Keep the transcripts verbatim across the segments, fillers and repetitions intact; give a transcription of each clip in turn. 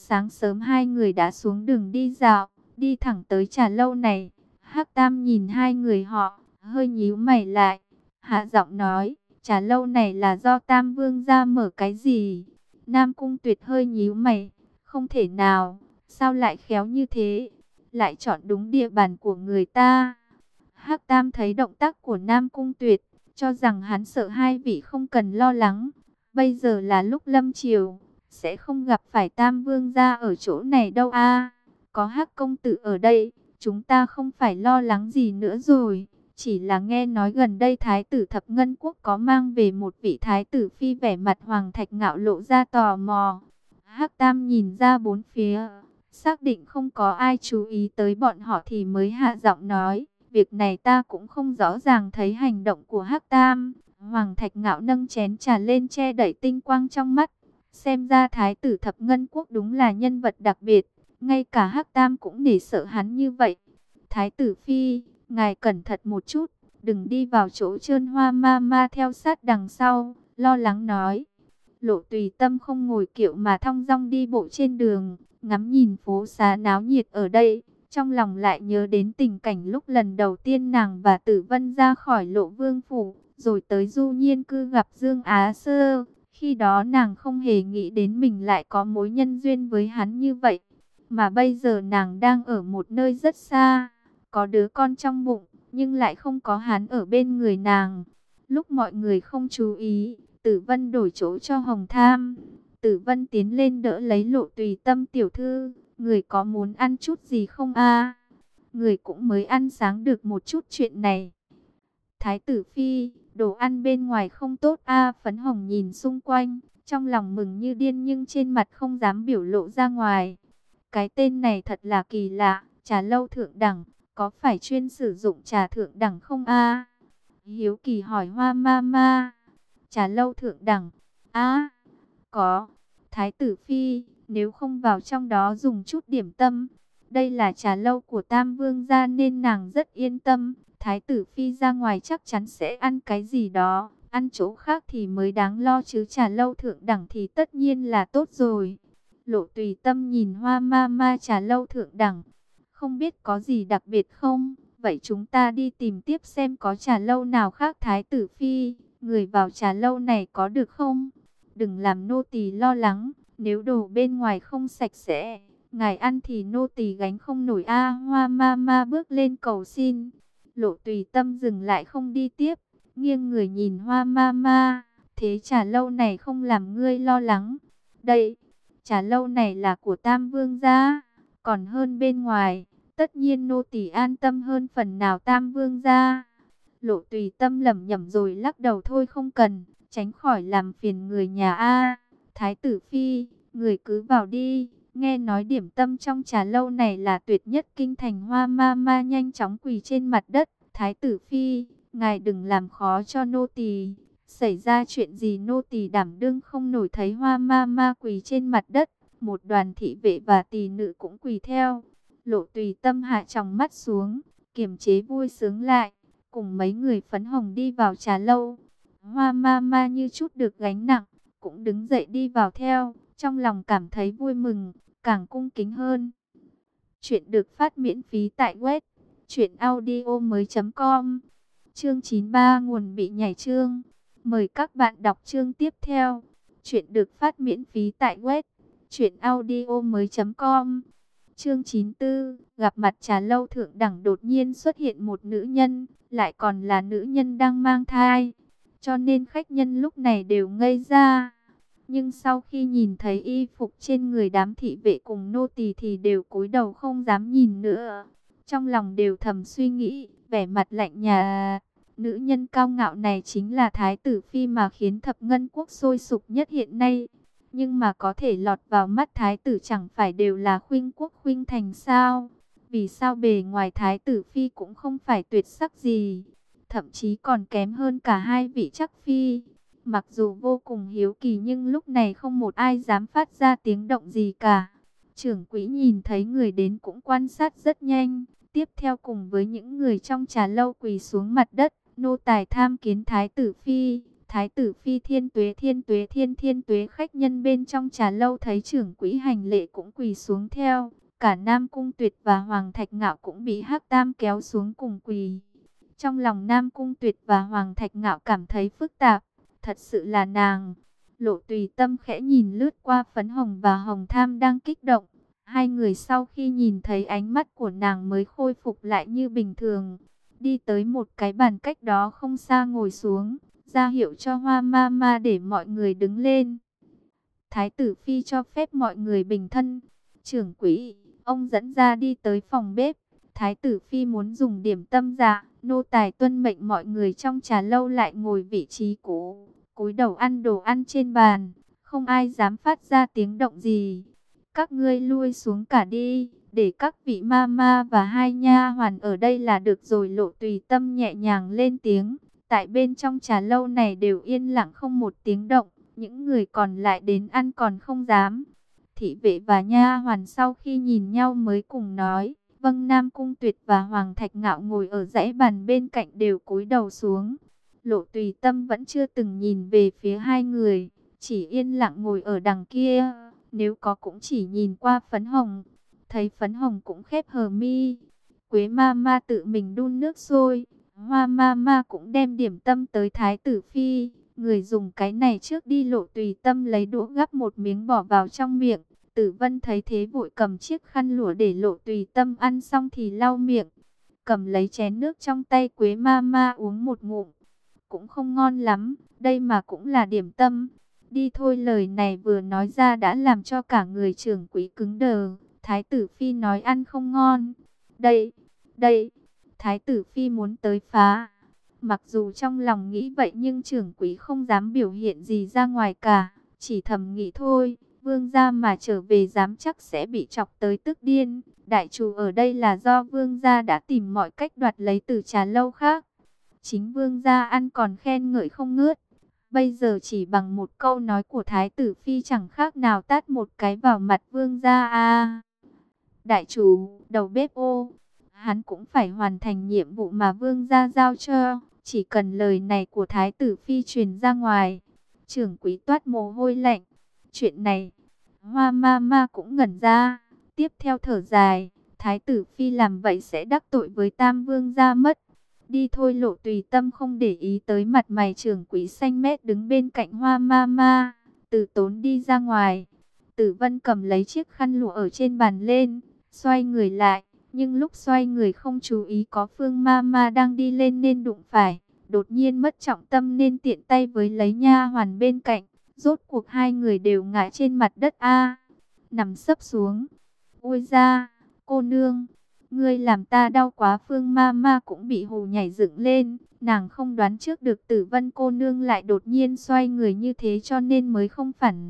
Sáng sớm hai người đã xuống đường đi dạo, đi thẳng tới trà lâu này. Hắc Tam nhìn hai người họ, hơi nhíu mày lại, hạ giọng nói, trà lâu này là do Tam Vương gia mở cái gì? Nam Cung Tuyệt hơi nhíu mày, không thể nào, sao lại khéo như thế, lại chọn đúng địa bàn của người ta. Hắc Tam thấy động tác của Nam Cung Tuyệt, cho rằng hắn sợ hai vị không cần lo lắng. Bây giờ là lúc lâm chiều, sẽ không gặp phải Tam Vương gia ở chỗ này đâu a. Có Hắc công tử ở đây, chúng ta không phải lo lắng gì nữa rồi. Chỉ là nghe nói gần đây Thái tử Thập Ngân Quốc có mang về một vị Thái tử phi, vẻ mặt Hoàng Thạch Ngạo lộ ra tò mò. Hắc Tam nhìn ra bốn phía, xác định không có ai chú ý tới bọn họ thì mới hạ giọng nói, việc này ta cũng không rõ ràng thấy hành động của Hắc Tam. Hoàng Thạch Ngạo nâng chén trà lên che đậy tinh quang trong mắt. Xem ra Thái tử Thập Ngân Quốc đúng là nhân vật đặc biệt, ngay cả Hắc Tam cũng nể sợ hắn như vậy. Thái tử phi, ngài cẩn thận một chút, đừng đi vào chỗ trơn. Hoa ma ma theo sát đằng sau, lo lắng nói. Lộ Tùy Tâm không ngồi kiệu mà thong dong đi bộ trên đường, ngắm nhìn phố xá náo nhiệt ở đây. Trong lòng lại nhớ đến tình cảnh lúc lần đầu tiên nàng và Tử Vân ra khỏi Lộ Vương phủ, rồi tới Du Nhiên cư gặp Dương Á Sơ. Khi đó nàng không hề nghĩ đến mình lại có mối nhân duyên với hắn như vậy. Mà bây giờ nàng đang ở một nơi rất xa, có đứa con trong bụng, nhưng lại không có hắn ở bên người nàng. Lúc mọi người không chú ý, Tử Vân đổi chỗ cho Hồng Tham. Tử Vân tiến lên đỡ lấy Lộ Tùy Tâm tiểu thư, người có muốn ăn chút gì không a? Người cũng mới ăn sáng được một chút chuyện này. Thái tử phi, đồ ăn bên ngoài không tốt a. Phấn Hồng nhìn xung quanh, trong lòng mừng như điên nhưng trên mặt không dám biểu lộ ra ngoài. Cái tên này thật là kỳ lạ, trà lâu thượng đẳng, có phải chuyên sử dụng trà thượng đẳng không a? Hiếu kỳ hỏi Hoa ma ma. Trà lâu thượng đẳng, a, có. Thái tử phi, nếu không vào trong đó dùng chút điểm tâm. Đây là trà lâu của Tam Vương gia nên nàng rất yên tâm. Thái tử phi ra ngoài chắc chắn sẽ ăn cái gì đó, ăn chỗ khác thì mới đáng lo chứ trà lâu thượng đẳng thì tất nhiên là tốt rồi. Lộ Tùy Tâm nhìn Hoa ma ma, trà lâu thượng đẳng, không biết có gì đặc biệt không? Vậy chúng ta đi tìm tiếp xem có trà lâu nào khác. Thái tử phi, người vào trà lâu này có được không? Đừng làm nô tỳ lo lắng, nếu đồ bên ngoài không sạch sẽ, ngài ăn thì nô tỳ gánh không nổi a. Hoa ma ma bước lên cầu xin. Lộ Tùy Tâm dừng lại không đi tiếp, nghiêng người nhìn Hoa ma ma, thế trà lâu này không làm ngươi lo lắng? Đây, trà lâu này là của Tam Vương gia, còn hơn bên ngoài, tất nhiên nô tỳ an tâm hơn phần nào. Tam Vương gia. Lộ Tùy Tâm lẩm nhẩm rồi lắc đầu, thôi không cần, tránh khỏi làm phiền người nhà a. Thái tử phi, người cứ vào đi, nghe nói điểm tâm trong trà lâu này là tuyệt nhất kinh thành. Hoa ma ma nhanh chóng quỳ trên mặt đất. Thái tử phi, ngài đừng làm khó cho nô tỳ, xảy ra chuyện gì nô tỳ đảm đương không nổi. Thấy Hoa ma ma quỳ trên mặt đất, một đoàn thị vệ và tỳ nữ cũng quỳ theo. Lộ Tùy Tâm hạ tròng mắt xuống, kiềm chế vui sướng lại, cùng mấy người Phấn Hồng đi vào trà lâu. Hoa ma ma như chút được gánh nặng, cũng đứng dậy đi vào theo, trong lòng cảm thấy vui mừng, càng cung kính hơn. Chuyện được phát miễn phí tại web truyện audio mới chấm com. Chương chín mươi ba, nguồn bị nhảy chương. Mời các bạn đọc chương tiếp theo. Chuyện được phát miễn phí tại web truyện audio mới chấm com. Chương chín mươi tư, gặp mặt trà lâu thượng đẳng. Đột nhiên xuất hiện một nữ nhân, lại còn là nữ nhân đang mang thai, cho nên khách nhân lúc này đều ngây ra. Nhưng sau khi nhìn thấy y phục trên người đám thị vệ cùng nô tỳ thì đều cúi đầu không dám nhìn nữa. Trong lòng đều thầm suy nghĩ, vẻ mặt lạnh nhà. Nữ nhân cao ngạo này chính là Thái tử phi mà khiến Thập Ngân Quốc sôi sục nhất hiện nay. Nhưng mà có thể lọt vào mắt Thái tử chẳng phải đều là khuynh quốc khuynh thành sao? Vì sao bề ngoài Thái tử phi cũng không phải tuyệt sắc gì, thậm chí còn kém hơn cả hai vị chắc phi? Mặc dù vô cùng hiếu kỳ nhưng lúc này không một ai dám phát ra tiếng động gì cả. Trưởng quỹ nhìn thấy người đến cũng quan sát rất nhanh. Tiếp theo cùng với những người trong trà lâu quỳ xuống mặt đất. Nô tài tham kiến Thái tử phi. Thái Thái tử phi thiên tuế thiên tuế thiên thiên tuế. Khách nhân bên trong trà lâu thấy trưởng quỹ hành lễ cũng quỳ xuống theo. Cả Nam Cung Tuyệt và Hoàng Thạch Ngạo cũng bị Hắc Tam kéo xuống cùng quỳ. Trong lòng Nam Cung Tuyệt và Hoàng Thạch Ngạo cảm thấy phức tạp. Thật sự là nàng. Lộ Tùy Tâm khẽ nhìn lướt qua Phấn Hồng và Hồng Tham đang kích động. Hai người sau khi nhìn thấy ánh mắt của nàng mới khôi phục lại như bình thường. Đi tới một cái bàn cách đó không xa ngồi xuống, ra hiệu cho Hoa Ma Ma để mọi người đứng lên. Thái tử phi cho phép mọi người bình thân. Trưởng quỹ, ông dẫn ra đi tới phòng bếp. Thái tử phi muốn dùng điểm tâm dạ, nô tài tuân mệnh mọi người trong trà lâu lại ngồi vị trí cũ, cúi đầu ăn đồ ăn trên bàn, không ai dám phát ra tiếng động gì. Các ngươi lui xuống cả đi, để các vị ma ma và hai nha hoàn ở đây là được rồi. Lộ Tùy Tâm nhẹ nhàng lên tiếng. Tại bên trong trà lâu này đều yên lặng không một tiếng động, những người còn lại đến ăn còn không dám. Thị vệ và nha hoàn sau khi nhìn nhau mới cùng nói, vâng. Nam Cung Tuyệt và Hoàng Thạch Ngạo ngồi ở dãy bàn bên cạnh đều cúi đầu xuống. Lộ Tùy Tâm vẫn chưa từng nhìn về phía hai người, chỉ yên lặng ngồi ở đằng kia, nếu có cũng chỉ nhìn qua Phấn Hồng. Thấy Phấn Hồng cũng khép hờ mi. Quế ma ma tự mình đun nước sôi. Hoa ma ma cũng đem điểm tâm tới Thái tử phi. Người dùng cái này trước đi. Lộ Tùy Tâm lấy đũa gắp một miếng bỏ vào trong miệng. Tử Vân thấy thế vội cầm chiếc khăn lụa để Lộ Tùy Tâm ăn xong thì lau miệng. Cầm lấy chén nước trong tay Quế ma ma uống một ngụm. Cũng không ngon lắm, đây mà cũng là điểm tâm. Đi thôi. Lời này vừa nói ra đã làm cho cả người trưởng quỹ cứng đờ. Thái tử phi nói ăn không ngon. Đây, đây, Thái tử phi muốn tới phá. Mặc dù trong lòng nghĩ vậy nhưng trưởng quỹ không dám biểu hiện gì ra ngoài cả. Chỉ thầm nghĩ thôi, vương gia mà trở về dám chắc sẽ bị chọc tới tức điên. Đại chủ ở đây là do vương gia đã tìm mọi cách đoạt lấy từ trà lâu khác. Chính vương gia ăn còn khen ngợi không ngớt. Bây giờ chỉ bằng một câu nói của Thái tử phi chẳng khác nào tát một cái vào mặt vương gia a. Đại chủ, đầu bếp ô, hắn cũng phải hoàn thành nhiệm vụ mà vương gia giao cho. Chỉ cần lời này của Thái tử phi truyền ra ngoài, trưởng quỹ toát mồ hôi lạnh. Chuyện này, Hoa ma ma cũng ngẩn ra. Tiếp theo thở dài, Thái tử phi làm vậy sẽ đắc tội với Tam vương gia mất. Đi thôi. Lộ Tùy Tâm không để ý tới mặt mày trưởng quỹ xanh mét đứng bên cạnh Hoa ma ma. Từ Tốn đi ra ngoài. Tử Vân cầm lấy chiếc khăn lụa ở trên bàn lên, xoay người lại. Nhưng lúc xoay người không chú ý có Phương ma ma đang đi lên nên đụng phải. Đột nhiên mất trọng tâm nên tiện tay với lấy nha hoàn bên cạnh. Rốt cuộc hai người đều ngã trên mặt đất a, nằm sấp xuống. Ôi da, cô nương, ngươi làm ta đau quá. Phương ma ma cũng bị hù nhảy dựng lên. Nàng không đoán trước được Tử Vân cô nương lại đột nhiên xoay người như thế cho nên mới không phản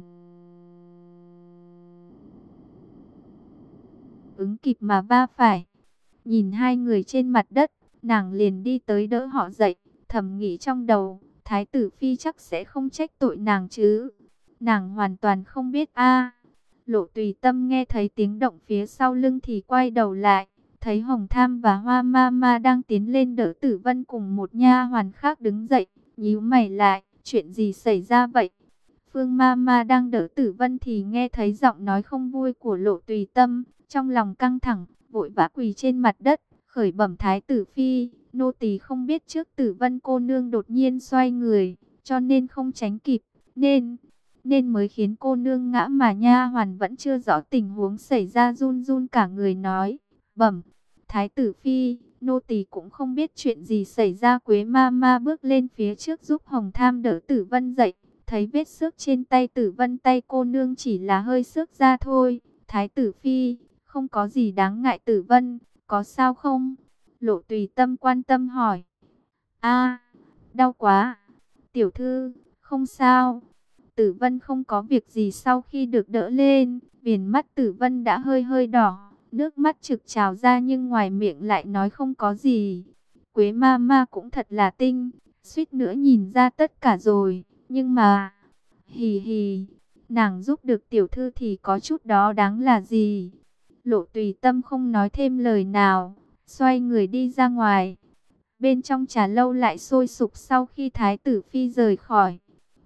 ứng kịp mà va phải. Nhìn hai người trên mặt đất, nàng liền đi tới đỡ họ dậy. Thầm nghĩ trong đầu, Thái tử phi chắc sẽ không trách tội nàng chứ. Nàng hoàn toàn không biết a. Lộ Tùy Tâm nghe thấy tiếng động phía sau lưng thì quay đầu lại, thấy Hồng Tham và Hoa ma ma đang tiến lên đỡ Tử Vân cùng một nha hoàn khác đứng dậy, nhíu mày lại, chuyện gì xảy ra vậy? Phương ma ma đang đỡ Tử Vân thì nghe thấy giọng nói không vui của Lộ Tùy Tâm, trong lòng căng thẳng, vội vã quỳ trên mặt đất, khởi bẩm Thái tử phi, nô tỳ không biết trước Tử Vân cô nương đột nhiên xoay người, cho nên không tránh kịp, nên nên mới khiến cô nương ngã mà. Nha hoàn vẫn chưa rõ tình huống xảy ra run run cả người nói, bẩm Thái tử phi, nô tỳ cũng không biết chuyện gì xảy ra. Quế ma ma bước lên phía trước giúp Hồng Tham đỡ Tử Vân dậy, thấy vết xước trên tay Tử Vân, tay cô nương chỉ là hơi xước ra thôi. Thái tử phi, không có gì đáng ngại. Tử Vân, có sao không? Lộ Tùy Tâm quan tâm hỏi. A, đau quá. Tiểu thư, không sao. Tử Vân không có việc gì. Sau khi được đỡ lên, viền mắt Tử Vân đã hơi hơi đỏ, nước mắt trực trào ra nhưng ngoài miệng lại nói không có gì. Quế ma ma cũng thật là tinh, suýt nữa nhìn ra tất cả rồi, nhưng mà hì hì, nàng giúp được tiểu thư thì có chút đó đáng là gì. Lộ Tùy Tâm không nói thêm lời nào, xoay người đi ra ngoài. Bên trong trà lâu lại sôi sục sau khi Thái tử phi rời khỏi.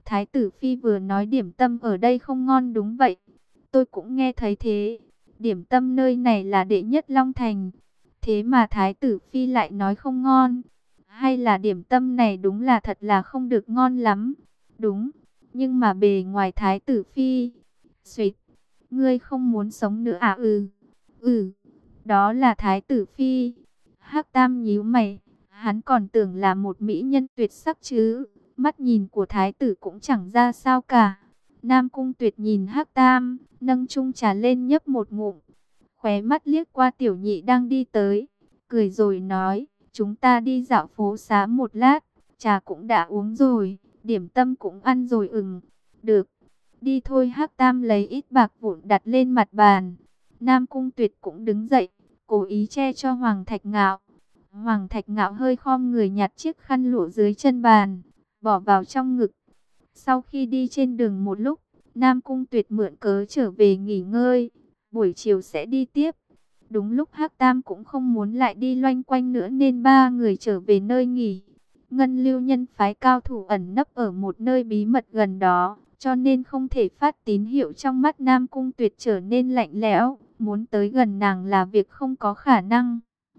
Thái tử phi vừa nói điểm tâm ở đây không ngon đúng vậy. Tôi cũng nghe thấy thế. Điểm tâm nơi này là đệ nhất Long Thành. Thế mà Thái tử phi lại nói không ngon. Hay là điểm tâm này đúng là thật là không được ngon lắm. Đúng, nhưng mà bề ngoài Thái tử phi. Xuyệt, ngươi không muốn sống nữa à? Ừ, ừ, đó là Thái tử phi. Hắc Tam nhíu mày, hắn còn tưởng là một mỹ nhân tuyệt sắc chứ. Mắt nhìn của Thái tử cũng chẳng ra sao cả. Nam Cung Tuyệt nhìn Hắc Tam, nâng chung trà lên nhấp một ngụm. Khóe mắt liếc qua Tiểu Nhị đang đi tới, cười rồi nói, chúng ta đi dạo phố xá một lát, trà cũng đã uống rồi, điểm tâm cũng ăn rồi. Ừm, được, đi thôi. Hắc Tam lấy ít bạc vụn đặt lên mặt bàn. Nam Cung Tuyệt cũng đứng dậy, cố ý che cho Hoàng Thạch Ngạo. Hoàng Thạch Ngạo hơi khom người nhặt chiếc khăn lụa dưới chân bàn, bỏ vào trong ngực. Sau khi đi trên đường một lúc, Nam Cung Tuyệt mượn cớ trở về nghỉ ngơi, buổi chiều sẽ đi tiếp. Đúng lúc Hắc Tam cũng không muốn lại đi loanh quanh nữa nên ba người trở về nơi nghỉ. Ngân Lưu Nhân phái cao thủ ẩn nấp ở một nơi bí mật gần đó, cho nên không thể phát tín hiệu. Trong mắt Nam Cung Tuyệt trở nên lạnh lẽo, muốn tới gần nàng là việc không có khả năng.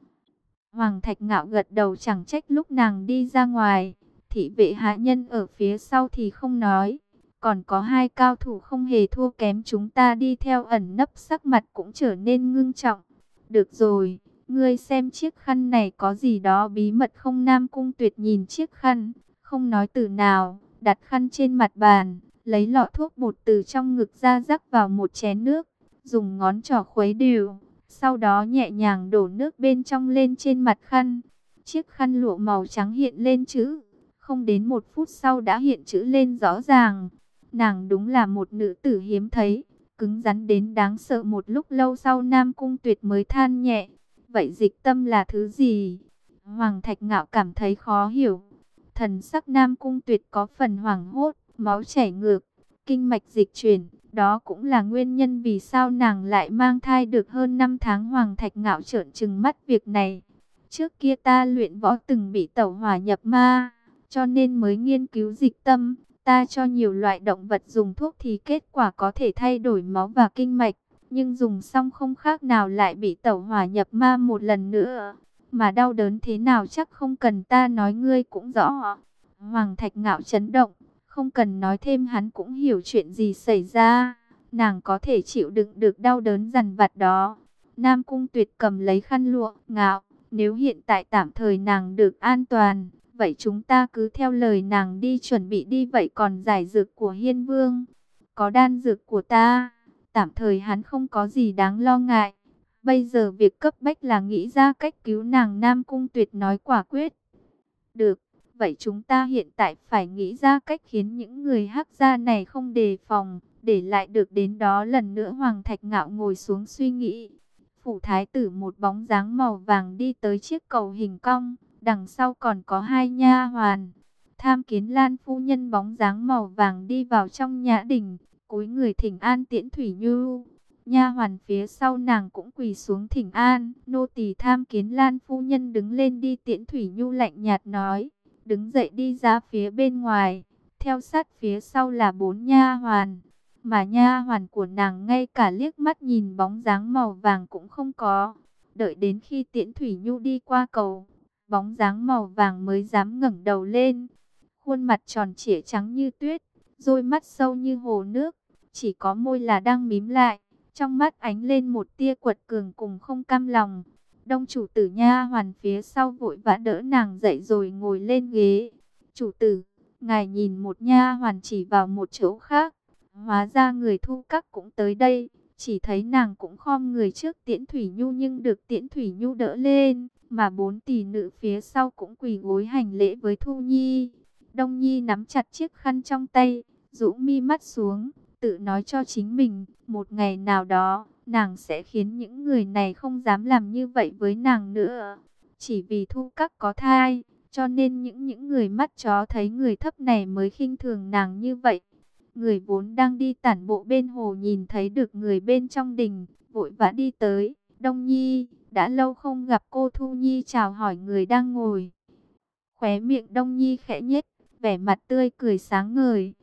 Hoàng Thạch Ngạo gật đầu, chẳng trách lúc nàng đi ra ngoài, thị vệ hạ nhân ở phía sau thì không nói. Còn có hai cao thủ không hề thua kém chúng ta đi theo ẩn nấp, sắc mặt cũng trở nên ngưng trọng. Được rồi, ngươi xem chiếc khăn này có gì đó bí mật không? Nam Cung Tuyệt nhìn chiếc khăn, không nói từ nào, đặt khăn trên mặt bàn, lấy lọ thuốc bột từ trong ngực ra rắc vào một chén nước, dùng ngón trỏ khuấy đều. Sau đó nhẹ nhàng đổ nước bên trong lên trên mặt khăn. Chiếc khăn lụa màu trắng hiện lên chữ. Không đến một phút sau đã hiện chữ lên rõ ràng. Nàng đúng là một nữ tử hiếm thấy, cứng rắn đến đáng sợ. Một lúc lâu sau Nam Cung Tuyệt mới than nhẹ, vậy dịch tâm là thứ gì? Hoàng Thạch Ngạo cảm thấy khó hiểu. Thần sắc Nam Cung Tuyệt có phần hoảng hốt, máu chảy ngược, kinh mạch dịch chuyển. Đó cũng là nguyên nhân vì sao nàng lại mang thai được hơn năm tháng. Hoàng Thạch Ngạo trợn trừng mắt, việc này, trước kia ta luyện võ từng bị tẩu hỏa nhập ma, cho nên mới nghiên cứu dịch tâm. Ta cho nhiều loại động vật dùng thuốc thì kết quả có thể thay đổi máu và kinh mạch, nhưng dùng xong không khác nào lại bị tẩu hỏa nhập ma một lần nữa. Mà đau đớn thế nào chắc không cần ta nói, ngươi cũng rõ. Hoàng Thạch Ngạo chấn động, không cần nói thêm hắn cũng hiểu chuyện gì xảy ra. Nàng có thể chịu đựng được đau đớn dằn vặt đó. Nam Cung Tuyệt cầm lấy khăn lụa. Ngạo, nếu hiện tại tạm thời nàng được an toàn, vậy chúng ta cứ theo lời nàng đi chuẩn bị đi. Vậy còn giải dược của Hiên Vương? Có đan dược của ta, tạm thời hắn không có gì đáng lo ngại. Bây giờ việc cấp bách là nghĩ ra cách cứu nàng. Nam Cung Tuyệt nói quả quyết. Được, vậy chúng ta hiện tại phải nghĩ ra cách khiến những người Hắc gia này không đề phòng, để lại được đến đó lần nữa. Hoàng Thạch Ngạo ngồi xuống suy nghĩ. Phủ thái tử một bóng dáng màu vàng đi tới chiếc cầu hình cong, đằng sau còn có hai nha hoàn. Tham Kiến Lan phu nhân. Bóng dáng màu vàng đi vào trong nhã đình, cúi người thỉnh an Tiễn Thủy Nhu. Nha hoàn phía sau nàng cũng quỳ xuống thỉnh an. Nô tỳ tham kiến Lan phu nhân. Đứng lên đi. Tiễn Thủy Nhu lạnh nhạt nói, đứng dậy đi ra phía bên ngoài. Theo sát phía sau là bốn nha hoàn, mà nha hoàn của nàng ngay cả liếc mắt nhìn bóng dáng màu vàng cũng không có. Đợi đến khi Tiễn Thủy Nhu đi qua cầu, bóng dáng màu vàng mới dám ngẩng đầu lên. Khuôn mặt tròn trịa trắng như tuyết, đôi mắt sâu như hồ nước, chỉ có môi là đang mím lại. Trong mắt ánh lên một tia quật cường cùng không cam lòng. Đông chủ tử. Nha hoàn phía sau vội vã đỡ nàng dậy rồi ngồi lên ghế. Chủ tử, ngài nhìn. Một nha hoàn chỉ vào một chỗ khác. Hóa ra người thu các cũng tới đây. Chỉ thấy nàng cũng khom người trước Tiễn Thủy Nhu nhưng được Tiễn Thủy Nhu đỡ lên. Mà bốn tỷ nữ phía sau cũng quỳ gối hành lễ với Thu Nhi. Đông Nhi nắm chặt chiếc khăn trong tay, rũ mi mắt xuống, tự nói cho chính mình, một ngày nào đó, nàng sẽ khiến những người này không dám làm như vậy với nàng nữa. Chỉ vì Thu các có thai, cho nên những những người mắt chó thấy người thấp này mới khinh thường nàng như vậy. Người vốn đang đi tản bộ bên hồ nhìn thấy được người bên trong đình, vội vã đi tới. Đông Nhi, đã lâu không gặp cô. Thu Nhi chào hỏi người đang ngồi. Khóe miệng Đông Nhi khẽ nhếch, vẻ mặt tươi cười sáng ngời.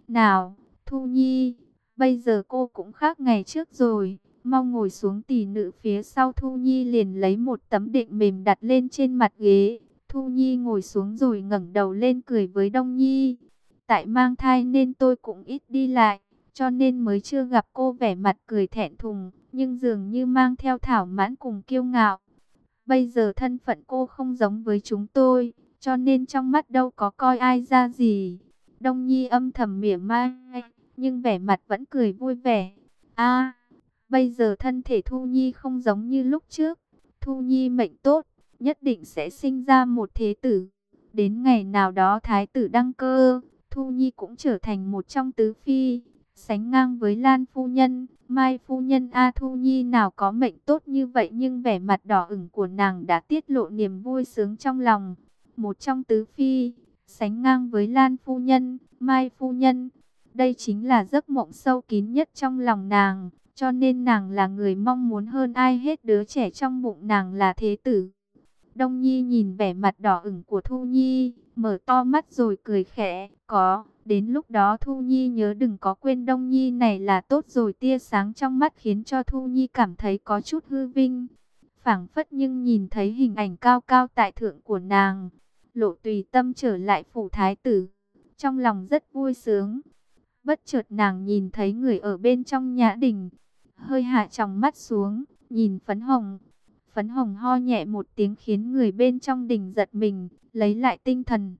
Nào, Thu Nhi, bây giờ cô cũng khác ngày trước rồi. Mau ngồi xuống. Tỷ nữ phía sau Thu Nhi liền lấy một tấm đệm mềm đặt lên trên mặt ghế. Thu Nhi ngồi xuống rồi ngẩng đầu lên cười với Đông Nhi. Tại mang thai nên tôi cũng ít đi lại, cho nên mới chưa gặp cô. Vẻ mặt cười thẹn thùng, nhưng dường như mang theo thảo mãn cùng kiêu ngạo. Bây giờ thân phận cô không giống với chúng tôi, cho nên trong mắt đâu có coi ai ra gì. Đông Nhi âm thầm mỉa mai, nhưng vẻ mặt vẫn cười vui vẻ. A, bây giờ thân thể Thu Nhi không giống như lúc trước. Thu Nhi mệnh tốt, nhất định sẽ sinh ra một thế tử. Đến ngày nào đó thái tử đăng cơ, Thu Nhi cũng trở thành một trong tứ phi, sánh ngang với Lan phu nhân, Mai phu nhân. A, Thu Nhi nào có mệnh tốt như vậy, nhưng vẻ mặt đỏ ửng của nàng đã tiết lộ niềm vui sướng trong lòng. Một trong tứ phi, sánh ngang với Lan phu nhân, Mai phu nhân. Đây chính là giấc mộng sâu kín nhất trong lòng nàng, cho nên nàng là người mong muốn hơn ai hết đứa trẻ trong bụng nàng là thế tử. Đông Nhi nhìn vẻ mặt đỏ ửng của Thu Nhi, mở to mắt rồi cười khẽ. Có, đến lúc đó Thu Nhi nhớ đừng có quên Đông Nhi này là tốt rồi. Tia sáng trong mắt khiến cho Thu Nhi cảm thấy có chút hư vinh, phảng phất nhưng nhìn thấy hình ảnh cao cao tại thượng của nàng. Lộ Tùy Tâm trở lại phủ thái tử, trong lòng rất vui sướng. Bất chợt nàng nhìn thấy người ở bên trong nhã đình, hơi hạ tròng mắt xuống, nhìn Phấn Hồng. Phấn Hồng ho nhẹ một tiếng khiến người bên trong đình giật mình, lấy lại tinh thần.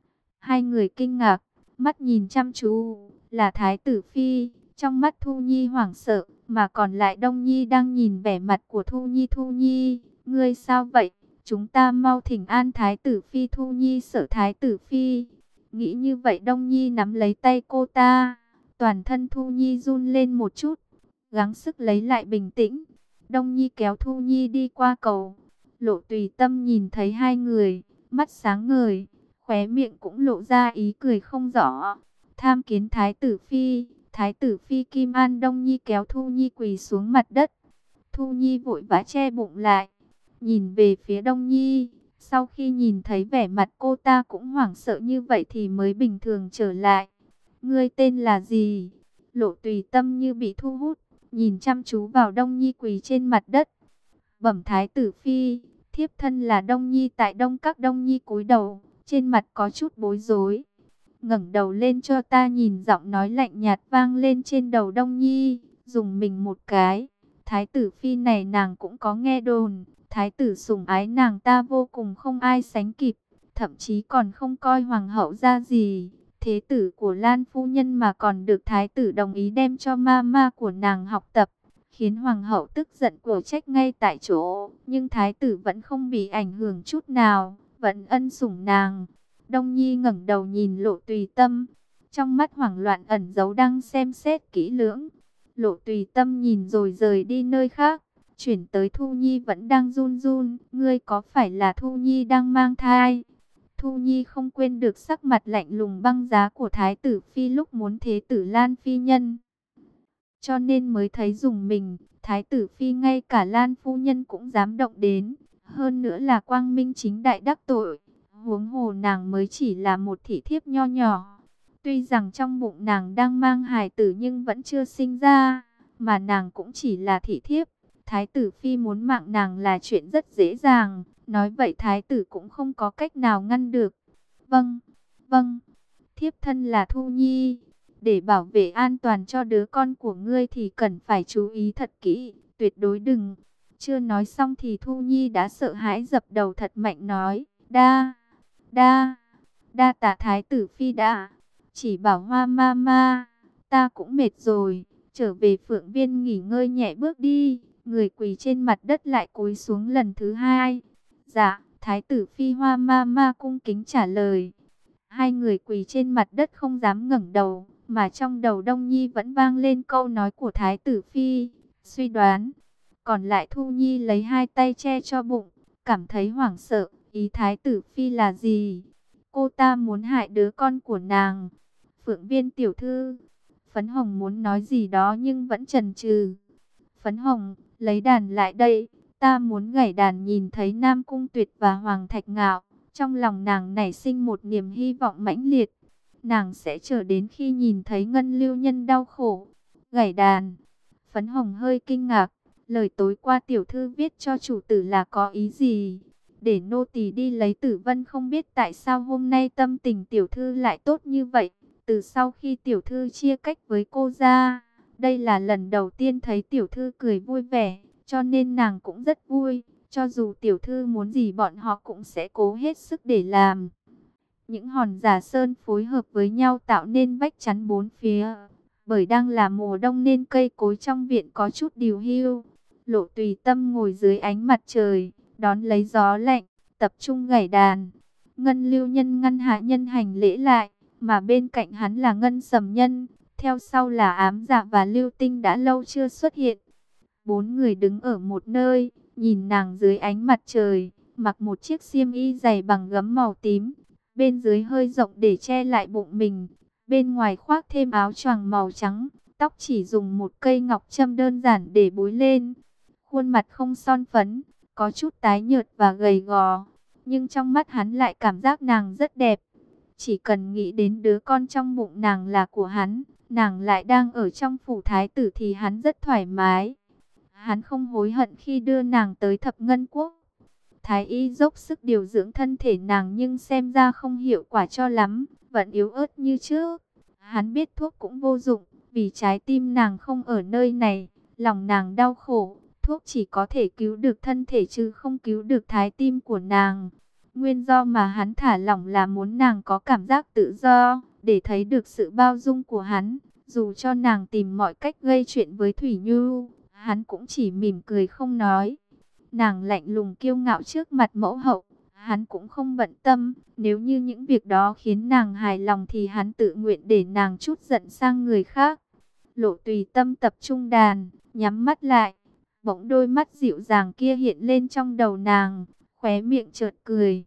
Hai người kinh ngạc, mắt nhìn chăm chú, là thái tử phi. Trong mắt Thu Nhi hoảng sợ, mà còn lại Đông Nhi đang nhìn vẻ mặt của Thu Nhi. Thu Nhi, ngươi sao vậy? Chúng ta mau thỉnh an thái tử phi. Thu Nhi sợ thái tử phi. Nghĩ như vậy Đông Nhi nắm lấy tay cô ta, toàn thân Thu Nhi run lên một chút, gắng sức lấy lại bình tĩnh. Đông Nhi kéo Thu Nhi đi qua cầu. Lộ Tùy Tâm nhìn thấy hai người, mắt sáng ngời, khóe miệng cũng lộ ra ý cười không rõ. Tham kiến thái tử phi. Thái tử phi Kim An. Đông Nhi kéo Thu Nhi quỳ xuống mặt đất. Thu Nhi vội vã che bụng lại, nhìn về phía Đông Nhi. Sau khi nhìn thấy vẻ mặt cô ta cũng hoảng sợ như vậy thì mới bình thường trở lại. Ngươi tên là gì? Lộ Tùy Tâm như bị thu hút, nhìn chăm chú vào Đông Nhi quỳ trên mặt đất. Bẩm thái tử phi, thiếp thân là Đông Nhi tại Đông Các. Đông Nhi cúi đầu, trên mặt có chút bối rối. Ngẩng đầu lên cho ta nhìn. Giọng nói lạnh nhạt vang lên trên đầu Đông Nhi, dùng mình một cái. Thái tử phi này nàng cũng có nghe đồn, thái tử sủng ái nàng ta vô cùng không ai sánh kịp, thậm chí còn không coi hoàng hậu ra gì. Thế tử của Lan phu nhân mà còn được thái tử đồng ý đem cho ma ma của nàng học tập, khiến hoàng hậu tức giận của trách ngay tại chỗ. Nhưng thái tử vẫn không bị ảnh hưởng chút nào, vẫn ân sủng nàng. Đông Nhi ngẩng đầu nhìn Lộ Tùy Tâm, trong mắt hoảng loạn ẩn giấu đang xem xét kỹ lưỡng. Lộ Tùy Tâm nhìn rồi rời đi nơi khác, chuyển tới Thu Nhi vẫn đang run run. Ngươi có phải là Thu Nhi đang mang thai? Thu Nhi không quên được sắc mặt lạnh lùng băng giá của thái tử phi lúc muốn thế tử Lan phi nhân, cho nên mới thấy dùng mình. Thái tử phi ngay cả Lan phu nhân cũng dám động đến, hơn nữa là quang minh chính đại đắc tội. Huống hồ nàng mới chỉ là một thị thiếp nho nhỏ. Tuy rằng trong bụng nàng đang mang hài tử nhưng vẫn chưa sinh ra, mà nàng cũng chỉ là thị thiếp. Thái tử phi muốn mạng nàng là chuyện rất dễ dàng, nói vậy thái tử cũng không có cách nào ngăn được. Vâng, vâng, thiếp thân là Thu Nhi. Để bảo vệ an toàn cho đứa con của ngươi thì cần phải chú ý thật kỹ, tuyệt đối đừng. Chưa nói xong thì Thu Nhi đã sợ hãi dập đầu thật mạnh nói, đa, đa, đa tạ thái tử phi đã. Chỉ bảo Hoa ma ma, ta cũng mệt rồi, trở về Phượng Viên nghỉ ngơi nhẹ bước đi. Người quỳ trên mặt đất lại cúi xuống lần thứ hai. Dạ, thái tử phi. Hoa ma ma cung kính trả lời. Hai người quỳ trên mặt đất không dám ngẩng đầu, mà trong đầu Đông Nhi vẫn vang lên câu nói của thái tử phi, suy đoán. Còn lại Thu Nhi lấy hai tay che cho bụng, cảm thấy hoảng sợ. Ý thái tử phi là gì? Cô ta muốn hại đứa con của nàng. Phượng Viên tiểu thư. Phấn Hồng muốn nói gì đó nhưng vẫn chần chừ. Phấn Hồng, lấy đàn lại đây, ta muốn gảy đàn. Nhìn thấy Nam Cung Tuyệt và Hoàng Thạch Ngạo, trong lòng nàng nảy sinh một niềm hy vọng mãnh liệt. nàng sẽ chờ đến khi nhìn thấy Ngân Lưu Nhân đau khổ. Gảy đàn. Phấn Hồng hơi kinh ngạc, lời tối qua tiểu thư viết cho chủ tử là có ý gì? Để nô tỳ đi lấy Tử Vân, không biết tại sao hôm nay tâm tình tiểu thư lại tốt như vậy. Từ sau khi tiểu thư chia cách với cô ra, đây là lần đầu tiên thấy tiểu thư cười vui vẻ, cho nên nàng cũng rất vui. Cho dù tiểu thư muốn gì bọn họ cũng sẽ cố hết sức để làm. Những hòn giả sơn phối hợp với nhau tạo nên vách chắn bốn phía. Bởi đang là mùa đông nên cây cối trong viện có chút điều hưu. Lộ Tùy Tâm ngồi dưới ánh mặt trời, đón lấy gió lạnh, tập trung gảy đàn. Ngân Lưu Nhân ngăn hạ nhân hành lễ lại, mà bên cạnh hắn là Ngân Sầm Nhân, theo sau là Ám Dạ và Lưu Tinh đã lâu chưa xuất hiện. Bốn người đứng ở một nơi, nhìn nàng dưới ánh mặt trời, mặc một chiếc xiêm y dày bằng gấm màu tím, bên dưới hơi rộng để che lại bụng mình, bên ngoài khoác thêm áo choàng màu trắng, tóc chỉ dùng một cây ngọc châm đơn giản để búi lên. Khuôn mặt không son phấn, có chút tái nhợt và gầy gò, nhưng trong mắt hắn lại cảm giác nàng rất đẹp. Chỉ cần nghĩ đến đứa con trong bụng nàng là của hắn, nàng lại đang ở trong phủ thái tử thì hắn rất thoải mái. Hắn không hối hận khi đưa nàng tới Thập Ngân Quốc. Thái y dốc sức điều dưỡng thân thể nàng nhưng xem ra không hiệu quả cho lắm, vẫn yếu ớt như trước. Hắn biết thuốc cũng vô dụng, vì trái tim nàng không ở nơi này, lòng nàng đau khổ. Thuốc chỉ có thể cứu được thân thể chứ không cứu được trái tim của nàng. Nguyên do mà hắn thả lỏng là muốn nàng có cảm giác tự do, để thấy được sự bao dung của hắn. Dù cho nàng tìm mọi cách gây chuyện với Thủy Nhu, hắn cũng chỉ mỉm cười không nói. Nàng lạnh lùng kiêu ngạo trước mặt mẫu hậu, hắn cũng không bận tâm. Nếu như những việc đó khiến nàng hài lòng thì hắn tự nguyện để nàng trút giận sang người khác. Lộ Tùy Tâm tập trung đàn, nhắm mắt lại. Bỗng đôi mắt dịu dàng kia hiện lên trong đầu nàng, khóe miệng chợt cười.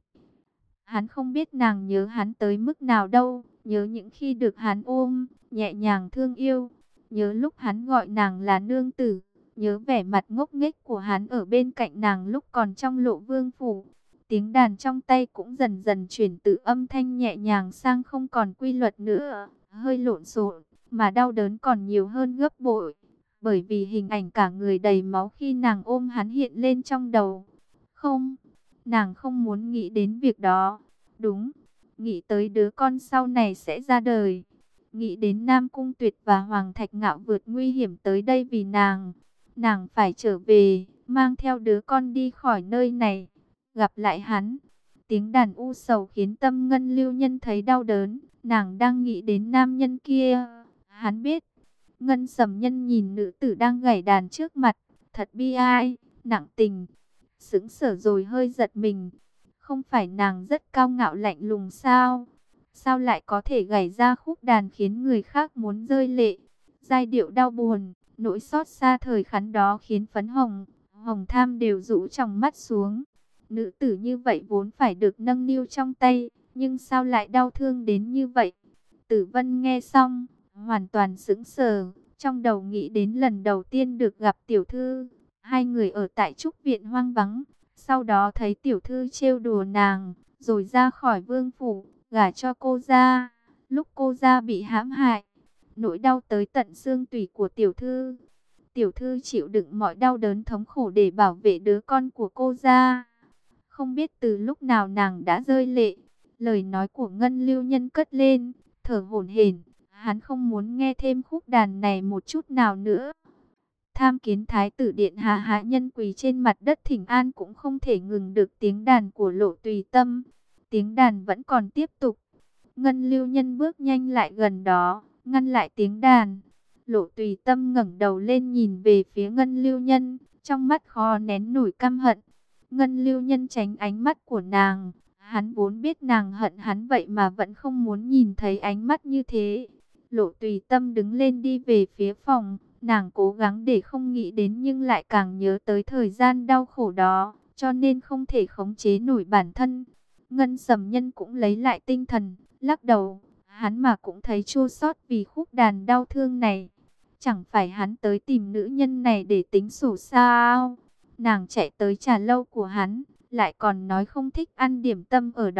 Hắn không biết nàng nhớ hắn tới mức nào đâu, nhớ những khi được hắn ôm, nhẹ nhàng thương yêu, nhớ lúc hắn gọi nàng là nương tử, nhớ vẻ mặt ngốc nghếch của hắn ở bên cạnh nàng lúc còn trong Lộ Vương phủ. Tiếng đàn trong tay cũng dần dần chuyển từ âm thanh nhẹ nhàng sang không còn quy luật nữa, hơi lộn xộn, mà đau đớn còn nhiều hơn gấp bội. Bởi vì hình ảnh cả người đầy máu khi nàng ôm hắn hiện lên trong đầu. Không, nàng không muốn nghĩ đến việc đó. Đúng, nghĩ tới đứa con sau này sẽ ra đời. Nghĩ đến Nam Cung Tuyệt và Hoàng Thạch Ngạo vượt nguy hiểm tới đây vì nàng. Nàng phải trở về, mang theo đứa con đi khỏi nơi này, gặp lại hắn. Tiếng đàn u sầu khiến tâm Ngân Lưu Nhân thấy đau đớn. Nàng đang nghĩ đến nam nhân kia. Hắn biết. Ngân Sầm Nhân nhìn nữ tử đang gảy đàn trước mặt, thật bi ai, nặng tình. Sững sờ rồi hơi giật mình. Không phải nàng rất cao ngạo lạnh lùng sao? Sao lại có thể gảy ra khúc đàn khiến người khác muốn rơi lệ? Giai điệu đau buồn, nỗi xót xa thời khắc đó khiến Phấn Hồng, Hồng Tham đều rũ tròng mắt xuống. Nữ tử như vậy vốn phải được nâng niu trong tay, nhưng sao lại đau thương đến như vậy? Tử Vân nghe xong, hoàn toàn sững sờ, trong đầu nghĩ đến lần đầu tiên được gặp tiểu thư. Hai người ở tại trúc viện hoang vắng, sau đó thấy tiểu thư trêu đùa nàng, rồi ra khỏi vương phủ, gả cho cô gia. Lúc cô gia bị hãm hại, nỗi đau tới tận xương tủy của tiểu thư. Tiểu thư chịu đựng mọi đau đớn thống khổ để bảo vệ đứa con của cô gia. Không biết từ lúc nào nàng đã rơi lệ. Lời nói của Ngân Lưu Nhân cất lên, thở hổn hển. Hắn không muốn nghe thêm khúc đàn này một chút nào nữa. Tham kiến thái tử điện hạ, hạ nhân quỳ trên mặt đất thỉnh an cũng không thể ngừng được tiếng đàn của Lộ Tùy Tâm. Tiếng đàn vẫn còn tiếp tục. Ngân Lưu Nhân bước nhanh lại gần đó, ngăn lại tiếng đàn. Lộ Tùy Tâm ngẩng đầu lên nhìn về phía Ngân Lưu Nhân, trong mắt khó nén nổi căm hận. Ngân Lưu Nhân tránh ánh mắt của nàng. Hắn vốn biết nàng hận hắn vậy mà vẫn không muốn nhìn thấy ánh mắt như thế. Lộ Tùy Tâm đứng lên đi về phía phòng. Nàng cố gắng để không nghĩ đến nhưng lại càng nhớ tới thời gian đau khổ đó, cho nên không thể khống chế nổi bản thân. Ngân Sầm Nhân cũng lấy lại tinh thần, lắc đầu. Hắn mà cũng thấy chua xót vì khúc đàn đau thương này. Chẳng phải hắn tới tìm nữ nhân này để tính sổ sao? Nàng chạy tới trà lâu của hắn, lại còn nói không thích ăn điểm tâm ở đó.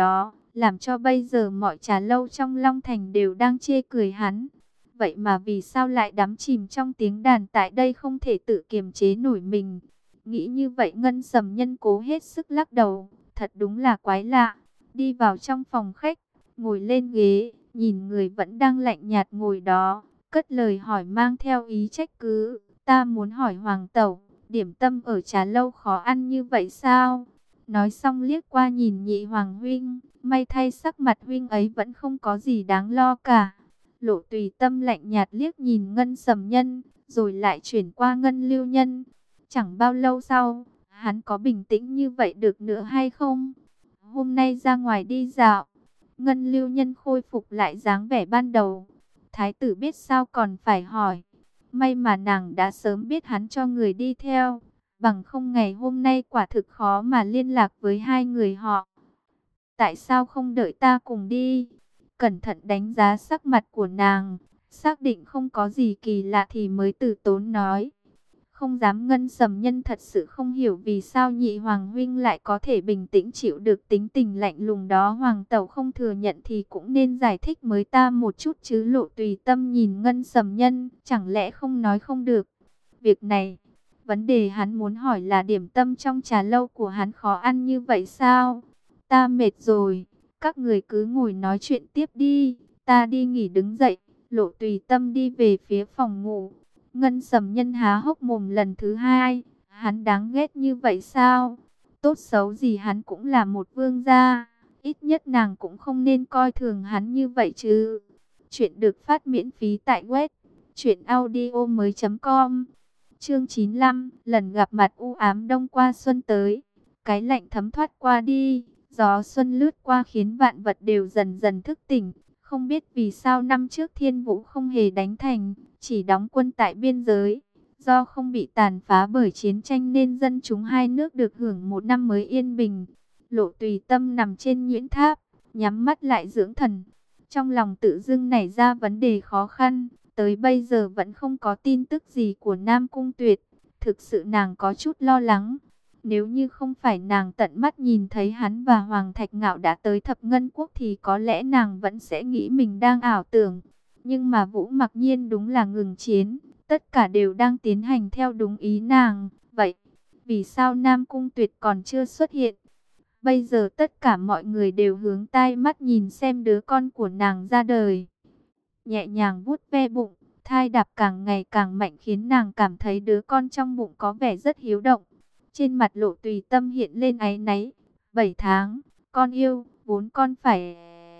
làm cho bây giờ mọi trà lâu trong Long Thành đều đang chê cười hắn. Vậy mà vì sao lại đắm chìm trong tiếng đàn tại đây không thể tự kiềm chế nổi mình. Nghĩ như vậy Ngân Sầm Nhân cố hết sức lắc đầu, thật đúng là quái lạ. Đi vào trong phòng khách, ngồi lên ghế, nhìn người vẫn đang lạnh nhạt ngồi đó, cất lời hỏi mang theo ý trách cứ. Ta muốn hỏi Hoàng tẩu, điểm tâm ở trà lâu khó ăn như vậy sao? Nói xong liếc qua nhìn Nhị Hoàng huynh, may thay sắc mặt huynh ấy vẫn không có gì đáng lo cả. Lộ Tùy Tâm lạnh nhạt liếc nhìn Ngân Sầm Nhân, rồi lại chuyển qua Ngân Lưu Nhân. Chẳng bao lâu sau, hắn có bình tĩnh như vậy được nữa hay không? Hôm nay ra ngoài đi dạo, Ngân Lưu Nhân khôi phục lại dáng vẻ ban đầu. Thái tử biết sao còn phải hỏi. May mà nàng đã sớm biết hắn cho người đi theo, bằng không ngày hôm nay quả thực khó mà liên lạc với hai người họ. Tại sao không đợi ta cùng đi? Cẩn thận đánh giá sắc mặt của nàng, xác định không có gì kỳ lạ thì mới từ tốn nói. Không dám. Ngân Sầm Nhân thật sự không hiểu vì sao Nhị Hoàng huynh lại có thể bình tĩnh chịu được tính tình lạnh lùng đó. Hoàng tẩu không thừa nhận thì cũng nên giải thích với ta một chút chứ. Lộ Tùy Tâm nhìn Ngân Sầm Nhân, chẳng lẽ không nói không được. Việc này, vấn đề hắn muốn hỏi là điểm tâm trong trà lâu của hắn khó ăn như vậy sao? Ta mệt rồi, các người cứ ngồi nói chuyện tiếp đi, ta đi nghỉ. Đứng dậy, Lộ Tùy Tâm đi về phía phòng ngủ. Ngân Sầm Nhân há hốc mồm lần thứ hai, hắn đáng ghét như vậy sao? Tốt xấu gì hắn cũng là một vương gia, ít nhất nàng cũng không nên coi thường hắn như vậy chứ. Chuyện được phát miễn phí tại web truyện audio mới chấm com. Chương chín mươi lăm, lần gặp mặt u ám đông qua xuân tới. Cái lạnh thấm thoát qua đi, gió xuân lướt qua khiến vạn vật đều dần dần thức tỉnh. Không biết vì sao năm trước Thiên Vũ không hề đánh thành, chỉ đóng quân tại biên giới. Do không bị tàn phá bởi chiến tranh nên dân chúng hai nước được hưởng một năm mới yên bình. Lộ Tùy Tâm nằm trên nhuyễn tháp, nhắm mắt lại dưỡng thần. Trong lòng tự dưng nảy ra vấn đề khó khăn, tới bây giờ vẫn không có tin tức gì của Nam Cung Tuyệt. Thực sự nàng có chút lo lắng. Nếu như không phải nàng tận mắt nhìn thấy hắn và Hoàng Thạch Ngạo đã tới Thập Ngân Quốc thì có lẽ nàng vẫn sẽ nghĩ mình đang ảo tưởng. Nhưng mà Vũ Mặc Nhiên đúng là ngừng chiến, tất cả đều đang tiến hành theo đúng ý nàng. Vậy, vì sao Nam Cung Tuyệt còn chưa xuất hiện? Bây giờ tất cả mọi người đều hướng tai mắt nhìn xem đứa con của nàng ra đời. Nhẹ nhàng vuốt ve bụng, thai đạp càng ngày càng mạnh khiến nàng cảm thấy đứa con trong bụng có vẻ rất hiếu động. Trên mặt Lộ Tùy Tâm hiện lên áy náy. Bảy tháng, con yêu, vốn con phải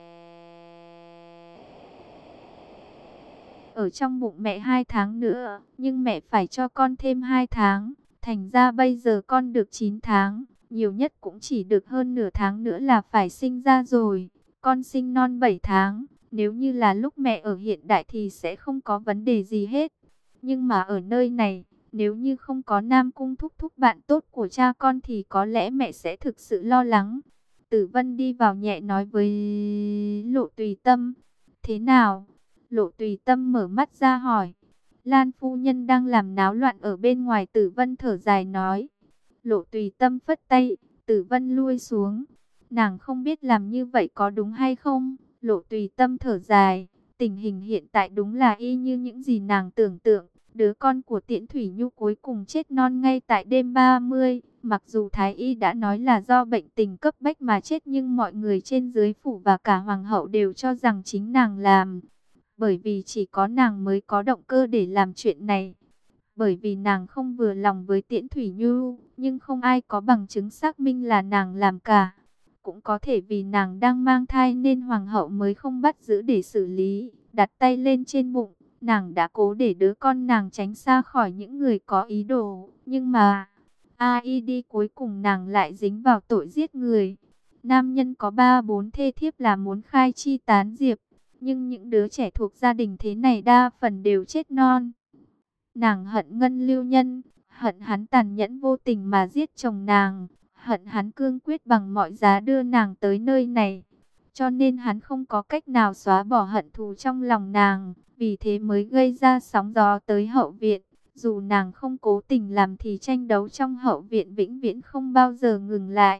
ở trong bụng mẹ hai tháng nữa, nhưng mẹ phải cho con thêm hai tháng. Thành ra bây giờ con được chín tháng, nhiều nhất cũng chỉ được hơn nửa tháng nữa là phải sinh ra rồi. Con sinh non bảy tháng, nếu như là lúc mẹ ở hiện đại thì sẽ không có vấn đề gì hết. Nhưng mà ở nơi này, nếu như không có Nam Cung thúc thúc bạn tốt của cha con thì có lẽ mẹ sẽ thực sự lo lắng. Tử Vân đi vào nhẹ nói với Lộ Tùy Tâm. Thế nào? Lộ Tùy Tâm mở mắt ra hỏi. Lan phu nhân đang làm náo loạn ở bên ngoài. Tử Vân thở dài nói. Lộ Tùy Tâm phất tay, Tử Vân lui xuống. Nàng không biết làm như vậy có đúng hay không. Lộ Tùy Tâm thở dài. Tình hình hiện tại đúng là y như những gì nàng tưởng tượng. Đứa con của Tiễn Thủy Nhu cuối cùng chết non ngay tại đêm ba mươi. Mặc dù Thái Y đã nói là do bệnh tình cấp bách mà chết, nhưng mọi người trên dưới phủ và cả Hoàng hậu đều cho rằng chính nàng làm. Bởi vì chỉ có nàng mới có động cơ để làm chuyện này. Bởi vì nàng không vừa lòng với Tiễn Thủy Nhu, nhưng không ai có bằng chứng xác minh là nàng làm cả. Cũng có thể vì nàng đang mang thai nên Hoàng hậu mới không bắt giữ để xử lý, đặt tay lên trên bụng. Nàng đã cố để đứa con nàng tránh xa khỏi những người có ý đồ. Nhưng mà, ai đi cuối cùng nàng lại dính vào tội giết người. Nam nhân có ba bốn thê thiếp là muốn khai chi tán diệp. Nhưng những đứa trẻ thuộc gia đình thế này đa phần đều chết non. Nàng hận Ngân Lưu Nhân, hận hắn tàn nhẫn vô tình mà giết chồng nàng, hận hắn cương quyết bằng mọi giá đưa nàng tới nơi này. Cho nên hắn không có cách nào xóa bỏ hận thù trong lòng nàng, vì thế mới gây ra sóng gió tới hậu viện. Dù nàng không cố tình làm thì tranh đấu trong hậu viện vĩnh viễn không bao giờ ngừng lại.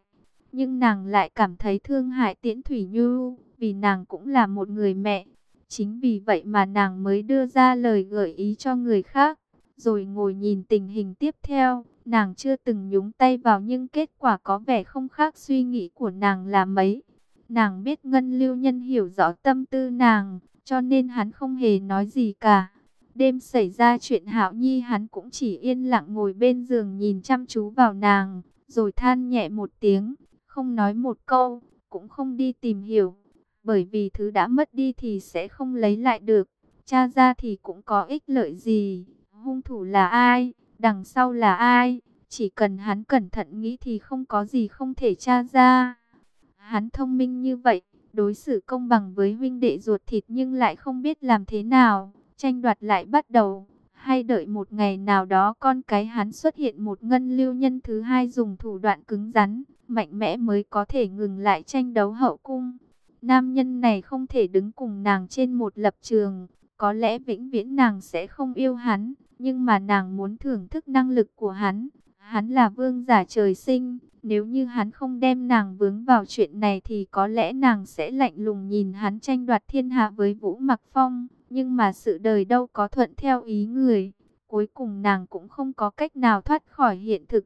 nhưng nàng lại cảm thấy thương hại Tiễn Thủy Nhu, vì nàng cũng là một người mẹ. Chính vì vậy mà nàng mới đưa ra lời gợi ý cho người khác, rồi ngồi nhìn tình hình tiếp theo. Nàng chưa từng nhúng tay vào nhưng kết quả có vẻ không khác suy nghĩ của nàng là mấy. Nàng biết Ngân Lưu Nhân hiểu rõ tâm tư nàng, cho nên hắn không hề nói gì cả. Đêm xảy ra chuyện Hạo Nhi, hắn cũng chỉ yên lặng ngồi bên giường nhìn chăm chú vào nàng, rồi than nhẹ một tiếng, không nói một câu, cũng không đi tìm hiểu. Bởi vì thứ đã mất đi thì sẽ không lấy lại được, tra ra thì cũng có ích lợi gì. Hung thủ là ai, đằng sau là ai, chỉ cần hắn cẩn thận nghĩ thì không có gì không thể tra ra. Hắn thông minh như vậy, đối xử công bằng với huynh đệ ruột thịt nhưng lại không biết làm thế nào, tranh đoạt lại bắt đầu. Hay đợi một ngày nào đó con cái hắn xuất hiện một Ngân Lưu Nhân thứ hai dùng thủ đoạn cứng rắn, mạnh mẽ mới có thể ngừng lại tranh đấu hậu cung. Nam nhân này không thể đứng cùng nàng trên một lập trường, có lẽ vĩnh viễn nàng sẽ không yêu hắn, nhưng mà nàng muốn thưởng thức năng lực của hắn. Hắn là vương giả trời sinh, nếu như hắn không đem nàng vướng vào chuyện này thì có lẽ nàng sẽ lạnh lùng nhìn hắn tranh đoạt thiên hạ với Vũ Mặc Phong. Nhưng mà sự đời đâu có thuận theo ý người, cuối cùng nàng cũng không có cách nào thoát khỏi hiện thực.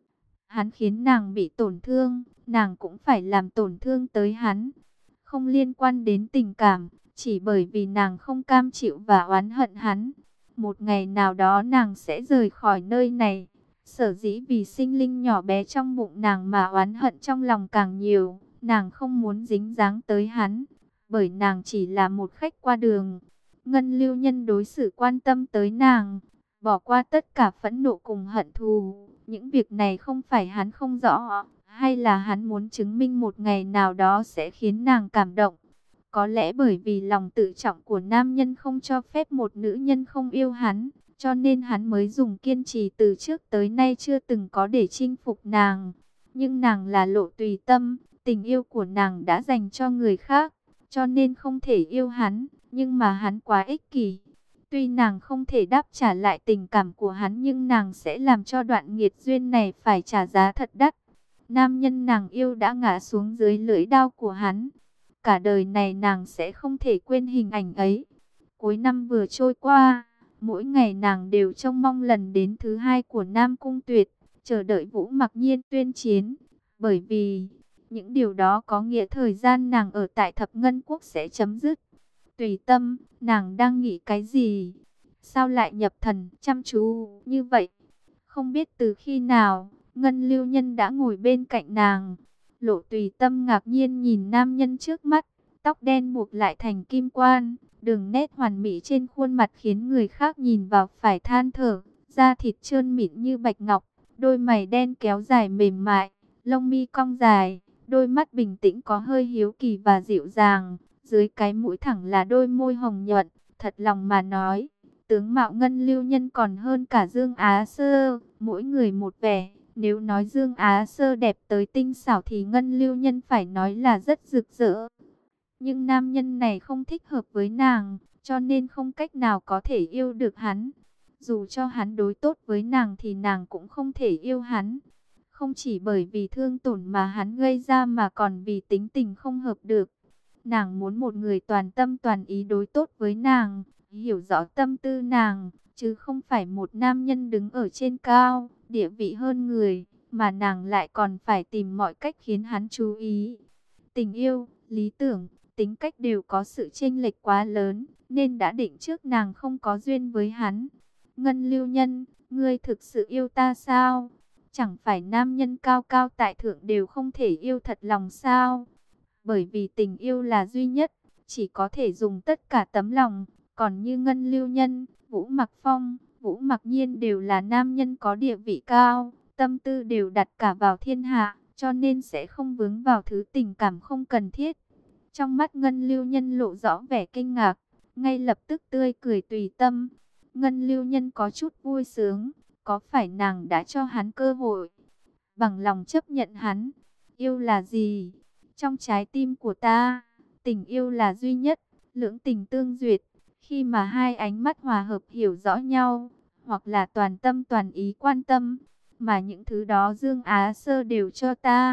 Hắn khiến nàng bị tổn thương, nàng cũng phải làm tổn thương tới hắn. Không liên quan đến tình cảm, chỉ bởi vì nàng không cam chịu và oán hận hắn. Một ngày nào đó nàng sẽ rời khỏi nơi này. Sở dĩ vì sinh linh nhỏ bé trong bụng nàng mà oán hận trong lòng càng nhiều. Nàng không muốn dính dáng tới hắn, bởi nàng chỉ là một khách qua đường. Ngân Lưu Nhân đối xử quan tâm tới nàng, bỏ qua tất cả phẫn nộ cùng hận thù. Những việc này không phải hắn không rõ, hay là hắn muốn chứng minh một ngày nào đó sẽ khiến nàng cảm động. Có lẽ bởi vì lòng tự trọng của nam nhân không cho phép một nữ nhân không yêu hắn, cho nên hắn mới dùng kiên trì từ trước tới nay chưa từng có để chinh phục nàng. Nhưng nàng là Lộ Tùy Tâm, tình yêu của nàng đã dành cho người khác, cho nên không thể yêu hắn, nhưng mà hắn quá ích kỷ. Tuy nàng không thể đáp trả lại tình cảm của hắn nhưng nàng sẽ làm cho đoạn nghiệt duyên này phải trả giá thật đắt. Nam nhân nàng yêu đã ngã xuống dưới lưỡi đao của hắn. Cả đời này nàng sẽ không thể quên hình ảnh ấy. Cuối năm vừa trôi qua, mỗi ngày nàng đều trông mong lần đến thứ hai của Nam Cung Tuyệt, chờ đợi Vũ Mặc Nhiên tuyên chiến. Bởi vì những điều đó có nghĩa thời gian nàng ở tại Thập Ngân Quốc sẽ chấm dứt. Tùy Tâm, nàng đang nghĩ cái gì? Sao lại nhập thần chăm chú như vậy? Không biết từ khi nào, Ngân Lưu Nhân đã ngồi bên cạnh nàng. Lộ Tùy Tâm ngạc nhiên nhìn nam nhân trước mắt, tóc đen buộc lại thành kim quan, đường nét hoàn mỹ trên khuôn mặt khiến người khác nhìn vào phải than thở, da thịt trơn mịn như bạch ngọc, đôi mày đen kéo dài mềm mại, lông mi cong dài, đôi mắt bình tĩnh có hơi hiếu kỳ và dịu dàng, dưới cái mũi thẳng là đôi môi hồng nhuận. Thật lòng mà nói, tướng mạo Ngân Lưu Nhân còn hơn cả Dương Á Sơ, mỗi người một vẻ. Nếu nói Dương Á Sơ đẹp tới tinh xảo thì Ngân Lưu Nhân phải nói là rất rực rỡ. Nhưng nam nhân này không thích hợp với nàng, cho nên không cách nào có thể yêu được hắn. Dù cho hắn đối tốt với nàng thì nàng cũng không thể yêu hắn. Không chỉ bởi vì thương tổn mà hắn gây ra mà còn vì tính tình không hợp được. Nàng muốn một người toàn tâm toàn ý đối tốt với nàng, hiểu rõ tâm tư nàng, chứ không phải một nam nhân đứng ở trên cao, địa vị hơn người, mà nàng lại còn phải tìm mọi cách khiến hắn chú ý. Tình yêu, lý tưởng, tính cách đều có sự chênh lệch quá lớn, nên đã định trước nàng không có duyên với hắn. Ngân Lưu Nhân, ngươi thực sự yêu ta sao? Chẳng phải nam nhân cao cao tại thượng đều không thể yêu thật lòng sao? Bởi vì tình yêu là duy nhất, chỉ có thể dùng tất cả tấm lòng. Còn như Ngân Lưu Nhân, Vũ Mặc Phong, Vũ Mặc Nhiên đều là nam nhân có địa vị cao, tâm tư đều đặt cả vào thiên hạ, cho nên sẽ không vướng vào thứ tình cảm không cần thiết. Trong mắt Ngân Lưu Nhân lộ rõ vẻ kinh ngạc, ngay lập tức tươi cười tùy tâm. Ngân Lưu Nhân có chút vui sướng, có phải nàng đã cho hắn cơ hội, bằng lòng chấp nhận hắn? Yêu là gì? Trong trái tim của ta, tình yêu là duy nhất, lưỡng tình tương duyệt. Khi mà hai ánh mắt hòa hợp hiểu rõ nhau, hoặc là toàn tâm toàn ý quan tâm, mà những thứ đó Dương Á Sơ đều cho ta.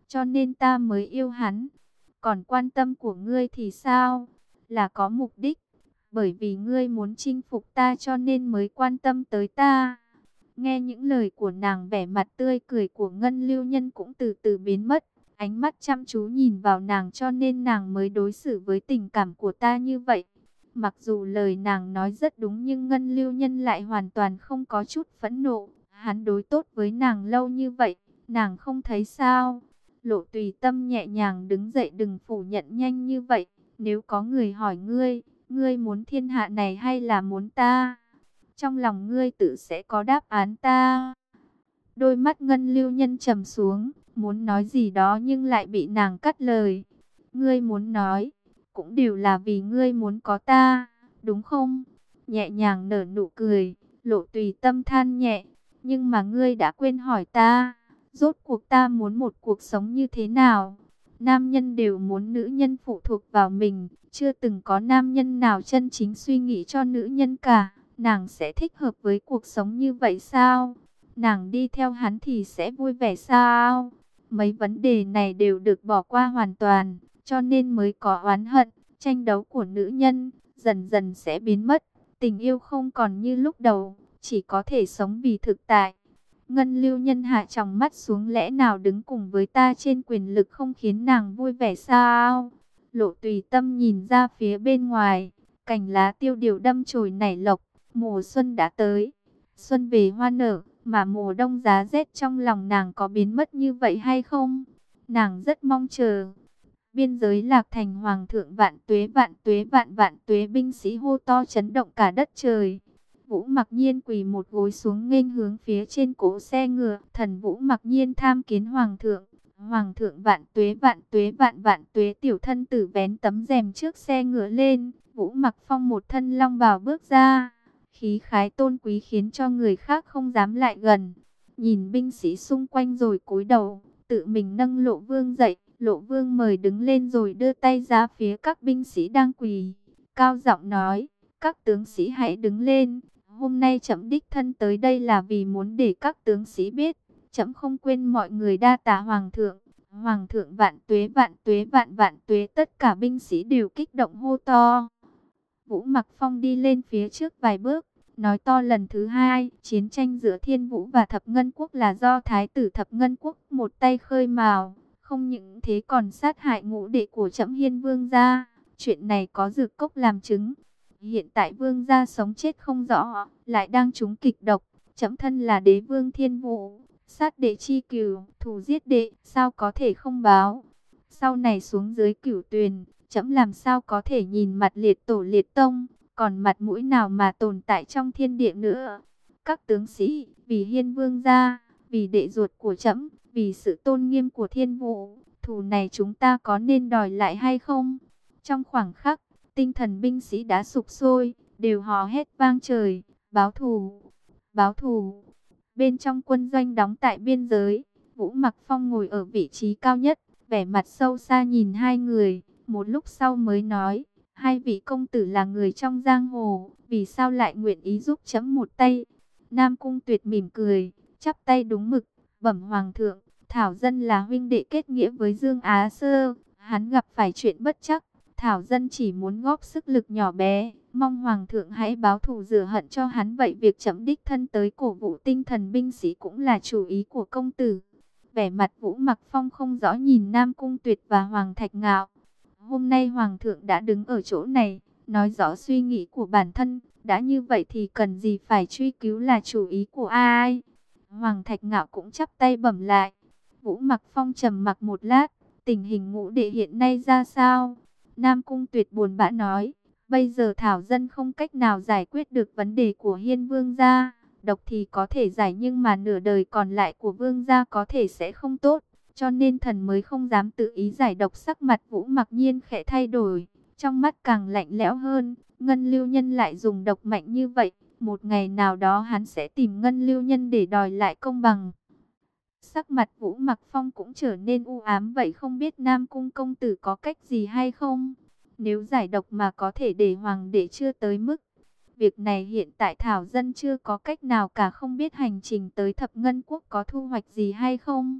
cho nên ta mới yêu hắn. Còn quan tâm của ngươi thì sao? Là có mục đích, bởi vì ngươi muốn chinh phục ta cho nên mới quan tâm tới ta. Nghe những lời của nàng, vẻ mặt tươi cười của Ngân Lưu Nhân cũng từ từ biến mất. Ánh mắt chăm chú nhìn vào nàng cho nên nàng mới đối xử với tình cảm của ta như vậy. Mặc dù lời nàng nói rất đúng nhưng Ngân Lưu Nhân lại hoàn toàn không có chút phẫn nộ. Hắn đối tốt với nàng lâu như vậy, nàng không thấy sao? Lộ Tùy Tâm nhẹ nhàng đứng dậy, đừng phủ nhận nhanh như vậy. Nếu có người hỏi ngươi, ngươi muốn thiên hạ này hay là muốn ta? Trong lòng ngươi tự sẽ có đáp án ta. Đôi mắt Ngân Lưu Nhân trầm xuống, muốn nói gì đó nhưng lại bị nàng cắt lời. Ngươi muốn nói, cũng đều là vì ngươi muốn có ta, đúng không? Nhẹ nhàng nở nụ cười, Lộ Tùy Tâm than nhẹ. Nhưng mà ngươi đã quên hỏi ta, rốt cuộc ta muốn một cuộc sống như thế nào? Nam nhân đều muốn nữ nhân phụ thuộc vào mình, chưa từng có nam nhân nào chân chính suy nghĩ cho nữ nhân cả. Nàng sẽ thích hợp với cuộc sống như vậy sao? Nàng đi theo hắn thì sẽ vui vẻ sao? Mấy vấn đề này đều được bỏ qua hoàn toàn, cho nên mới có oán hận, tranh đấu của nữ nhân, dần dần sẽ biến mất. Tình yêu không còn như lúc đầu, chỉ có thể sống vì thực tại. Ngân Lưu Nhân hạ tròng mắt xuống, lẽ nào đứng cùng với ta trên quyền lực không khiến nàng vui vẻ sao? Lộ Tùy Tâm nhìn ra phía bên ngoài, cành lá tiêu điều đâm chồi nảy lộc, mùa xuân đã tới. Xuân về hoa nở, mà mùa đông giá rét, trong lòng nàng có biến mất như vậy hay không? Nàng rất mong chờ. Biên giới Lạc Thành, hoàng thượng vạn tuế vạn tuế vạn vạn tuế, binh sĩ hô to chấn động cả đất trời. Vũ Mặc Nhiên quỳ một gối xuống nghênh hướng phía trên cỗ xe ngựa. Thần Vũ Mặc Nhiên tham kiến hoàng thượng. Hoàng thượng vạn tuế vạn tuế vạn vạn tuế. Tiểu thân tử vén tấm rèm trước xe ngựa lên. Vũ Mặc Phong một thân long bào bước ra, khí khái tôn quý khiến cho người khác không dám lại gần. Nhìn binh sĩ xung quanh rồi cúi đầu, tự mình nâng Lộ Vương dậy. Lộ Vương mời đứng lên rồi đưa tay ra phía các binh sĩ đang quỳ, cao giọng nói: các tướng sĩ hãy đứng lên. Hôm nay trẫm đích thân tới đây là vì muốn để các tướng sĩ biết, trẫm không quên mọi người, đa tạ hoàng thượng. Hoàng thượng vạn tuế vạn tuế vạn vạn tuế. Tất cả binh sĩ đều kích động hô to. Vũ Mặc Phong đi lên phía trước vài bước, nói to lần thứ hai: chiến tranh giữa Thiên Vũ và Thập Ngân Quốc là do Thái tử Thập Ngân Quốc một tay khơi mào, không những thế còn sát hại ngũ đệ của trẫm Hiên Vương gia. Chuyện này có Dược Cốc làm chứng. Hiện tại Vương gia sống chết không rõ, lại đang trúng kịch độc. Trẫm thân là đế vương Thiên Vũ, sát đệ chi cừu, thù giết đệ, sao có thể không báo? Sau này xuống dưới Cửu Tuyền, trẫm làm sao có thể nhìn mặt liệt tổ liệt tông, còn mặt mũi nào mà tồn tại trong thiên địa nữa? Các tướng sĩ, vì Hiên Vương gia, vì đệ ruột của trẫm, vì sự tôn nghiêm của Thiên Vũ, thù này chúng ta có nên đòi lại hay không? Trong khoảng khắc, tinh thần binh sĩ đã sục sôi, đều hò hét vang trời: báo thù, báo thù. Bên trong quân doanh đóng tại biên giới, Vũ Mặc Phong ngồi ở vị trí cao nhất, vẻ mặt sâu xa nhìn hai người, một lúc sau mới nói: hai vị công tử là người trong giang hồ, vì sao lại nguyện ý giúp chấm một tay? Nam Cung Tuyệt mỉm cười, chắp tay đúng mực: bẩm hoàng thượng, Thảo Dân là huynh đệ kết nghĩa với Dương Á Sơ, hắn gặp phải chuyện bất trắc, Thảo Dân chỉ muốn góp sức lực nhỏ bé, mong hoàng thượng hãy báo thù rửa hận cho hắn. Vậy việc chấm đích thân tới cổ vũ tinh thần binh sĩ cũng là chủ ý của công tử. Vẻ mặt Vũ Mặc Phong không rõ nhìn Nam Cung Tuyệt và Hoàng Thạch Ngạo. Hôm nay hoàng thượng đã đứng ở chỗ này, nói rõ suy nghĩ của bản thân, đã như vậy thì cần gì phải truy cứu là chủ ý của ai? Hoàng Thạch Ngạo cũng chắp tay bẩm lại. Vũ Mặc Phong trầm mặc một lát: tình hình ngũ đệ hiện nay ra sao? Nam Cung Tuyệt buồn bã nói: bây giờ Thảo Dân không cách nào giải quyết được vấn đề của Hiên Vương gia. Độc thì có thể giải nhưng mà nửa đời còn lại của Vương gia có thể sẽ không tốt, cho nên thần mới không dám tự ý giải độc. Sắc mặt Vũ Mặc Nhiên khẽ thay đổi, trong mắt càng lạnh lẽo hơn. Ngân Lưu Nhân lại dùng độc mạnh như vậy, một ngày nào đó hắn sẽ tìm Ngân Lưu Nhân để đòi lại công bằng. Sắc mặt Vũ Mặc Phong cũng trở nên u ám. Vậy không biết Nam Cung công tử có cách gì hay không? Nếu giải độc mà có thể để hoàng đệ chưa tới mức. Việc này hiện tại Thảo Dân chưa có cách nào cả, không biết hành trình tới Thập Ngân Quốc có thu hoạch gì hay không?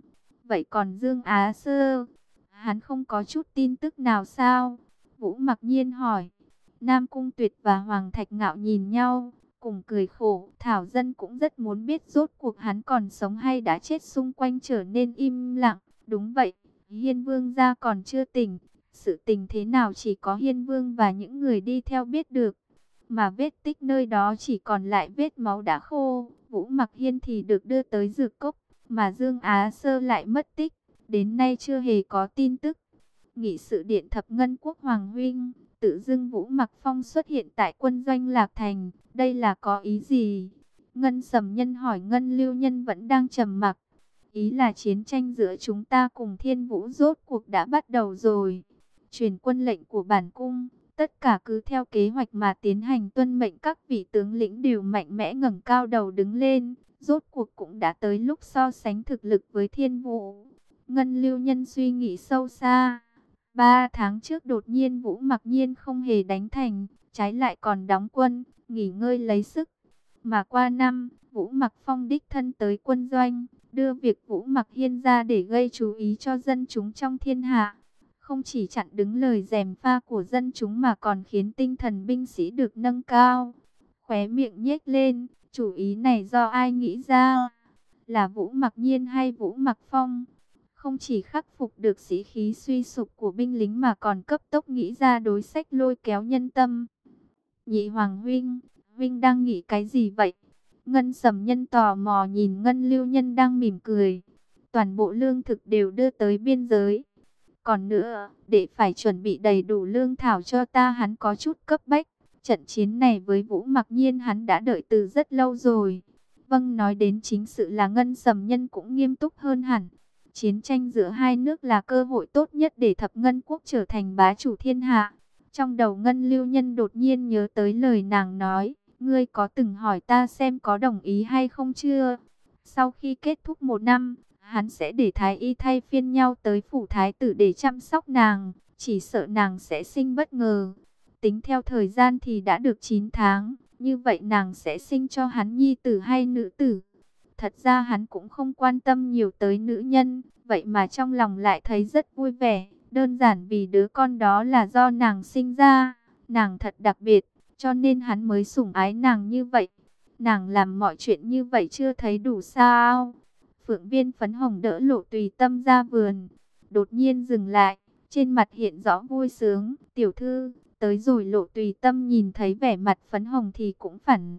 Vậy còn Dương Á Sơ, hắn không có chút tin tức nào sao? Vũ Mặc Nhiên hỏi. Nam Cung Tuyệt và Hoàng Thạch Ngạo nhìn nhau, cùng cười khổ. Thảo Dân cũng rất muốn biết rốt cuộc hắn còn sống hay đã chết, xung quanh trở nên im lặng. Đúng vậy, Hiên Vương gia còn chưa tỉnh. Sự tình thế nào chỉ có Hiên Vương và những người đi theo biết được. Mà vết tích nơi đó chỉ còn lại vết máu đã khô. Vũ Mặc Hiên thì được đưa tới dược cốc, mà Dương Á Sơ lại mất tích. Đến nay chưa hề có tin tức. Nghị sự điện thập ngân quốc Hoàng huynh, tự dưng Vũ Mặc Phong xuất hiện tại quân doanh Lạc Thành, đây là có ý gì? Ngân Sầm Nhân hỏi. Ngân Lưu Nhân vẫn đang trầm mặc. Ý là chiến tranh giữa chúng ta cùng Thiên Vũ rốt cuộc đã bắt đầu rồi. Truyền quân lệnh của bản cung, tất cả cứ theo kế hoạch mà tiến hành, tuân mệnh. Các vị tướng lĩnh đều mạnh mẽ ngẩng cao đầu đứng lên. Rốt cuộc cũng đã tới lúc so sánh thực lực với Thiên Vũ. Ngân Lưu Nhân suy nghĩ sâu xa. Ba tháng trước đột nhiên Vũ Mặc Nhiên không hề đánh thành, trái lại còn đóng quân, nghỉ ngơi lấy sức. Mà qua năm, Vũ Mặc Phong đích thân tới quân doanh, đưa việc Vũ Mặc Hiên ra để gây chú ý cho dân chúng trong thiên hạ. Không chỉ chặn đứng lời gièm pha của dân chúng mà còn khiến tinh thần binh sĩ được nâng cao. Khóe miệng nhếch lên, chủ ý này do ai nghĩ ra? Là Vũ Mặc Nhiên hay Vũ Mặc Phong? Không chỉ khắc phục được sĩ khí suy sụp của binh lính mà còn cấp tốc nghĩ ra đối sách lôi kéo nhân tâm. Nhị Hoàng huynh, huynh đang nghĩ cái gì vậy? Ngân Sầm Nhân tò mò nhìn Ngân Lưu Nhân đang mỉm cười. Toàn bộ lương thực đều đưa tới biên giới. Còn nữa, để phải chuẩn bị đầy đủ lương thảo cho ta, hắn có chút cấp bách. Trận chiến này với Vũ Mặc Nhiên hắn đã đợi từ rất lâu rồi. Vâng, nói đến chính sự là Ngân Sầm Nhân cũng nghiêm túc hơn hẳn. Chiến tranh giữa hai nước là cơ hội tốt nhất để thập ngân quốc trở thành bá chủ thiên hạ. Trong đầu Ngân Lưu Nhân đột nhiên nhớ tới lời nàng nói. Ngươi có từng hỏi ta xem có đồng ý hay không chưa? Sau khi kết thúc một năm, hắn sẽ để thái y thay phiên nhau tới phủ thái tử để chăm sóc nàng. Chỉ sợ nàng sẽ sinh bất ngờ. Tính theo thời gian thì đã được chín tháng. Như vậy nàng sẽ sinh cho hắn nhi tử hay nữ tử? Thật ra hắn cũng không quan tâm nhiều tới nữ nhân, vậy mà trong lòng lại thấy rất vui vẻ. Đơn giản vì đứa con đó là do nàng sinh ra. Nàng thật đặc biệt, cho nên hắn mới sủng ái nàng như vậy. Nàng làm mọi chuyện như vậy chưa thấy đủ sao? Phượng Viên phấn hồng đỡ Lộ Tùy Tâm ra vườn, đột nhiên dừng lại, trên mặt hiện rõ vui sướng. Tiểu thư, tới rồi. Lộ Tùy Tâm nhìn thấy vẻ mặt phấn hồng thì cũng phản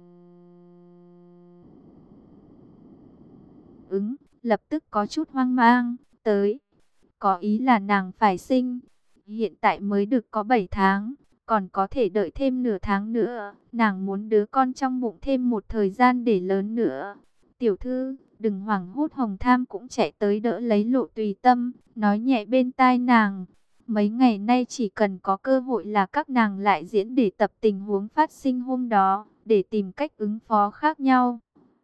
ứng, lập tức có chút hoang mang. Tới, có ý là nàng phải sinh. Hiện tại mới được có bảy tháng, còn có thể đợi thêm nửa tháng nữa. Nàng muốn đứa con trong bụng thêm một thời gian để lớn nữa. Tiểu thư, đừng hoảng hốt. Hồng Tham cũng chạy tới đỡ lấy Lộ Tùy Tâm, nói nhẹ bên tai nàng. Mấy ngày nay chỉ cần có cơ hội là các nàng lại diễn để tập tình huống phát sinh hôm đó, để tìm cách ứng phó khác nhau.